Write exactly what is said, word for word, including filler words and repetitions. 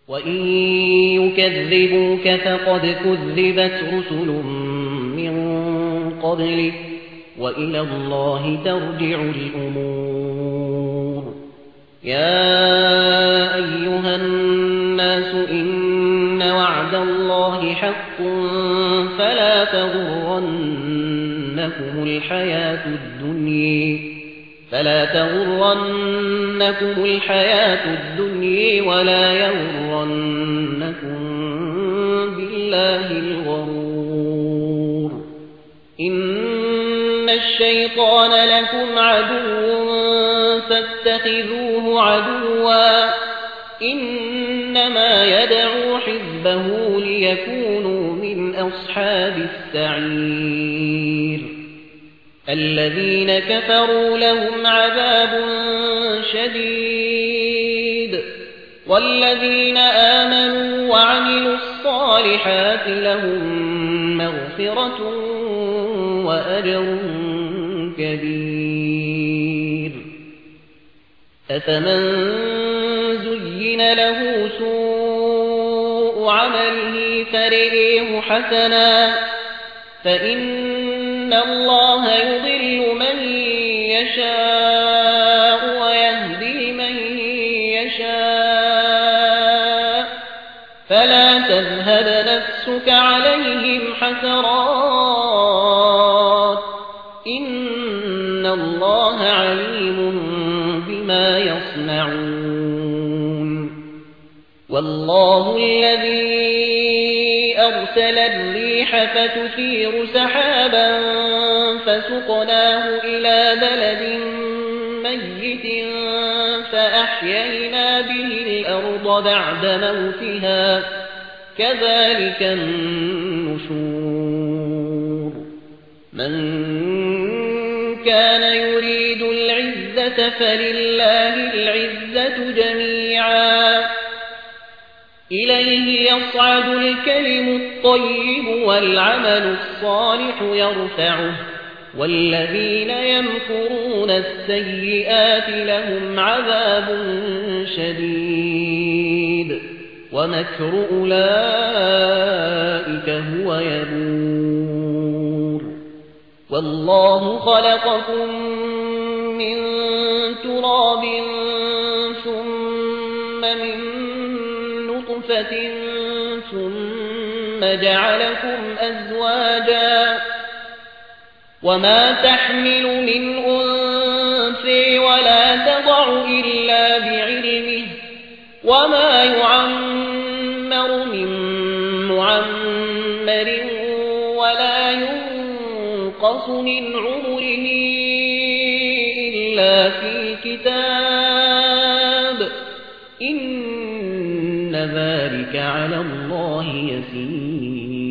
وإن يكذبوك فقد كذبت رسل من قبلك وإلى الله ترجع الأمور. يا أيها الناس إن وعد الله حق فلا تغرنكم الحياة الدنيا فلا تغرنكم الحياة الدنيا ولا يغرنكم بالله الغرور. إن الشيطان لكم عدو فاتخذوه عدوا إنما يدعو حزبه ليكونوا من أصحاب السعير. الذين كفروا لهم عذاب شديد والذين آمنوا وعملوا الصالحات لهم مغفرة وأجر كبير. أفمن زين له سوء عمله فرئيه حسنا فإن الله يضل من يشاء ويهدي من يشاء فلا تذهب نفسك عليهم حسرات إن الله عليم بما يصنعون. والله الذي أرسل الريح فتثير سحابا فسقناه إلى بلد ميت فأحيينا به الأرض بعد موتها كذلك النشور. من كان يريد العزة فلله العزة جميعا إليه يصعد الكلم الطيب والعمل الصالح يرفعه والذين يمكرون السيئات لهم عذاب شديد ومكر أولئك هو يبور. والله خلقكم من تراب ثم من نطفة ثم جعلكم أزواجا وما تحمل من أنثى ولا تضع إلا بعلمه وما يعمر من معمر ولا ينقص من عمره إلا في كتاب إن ذلك على الله يسير.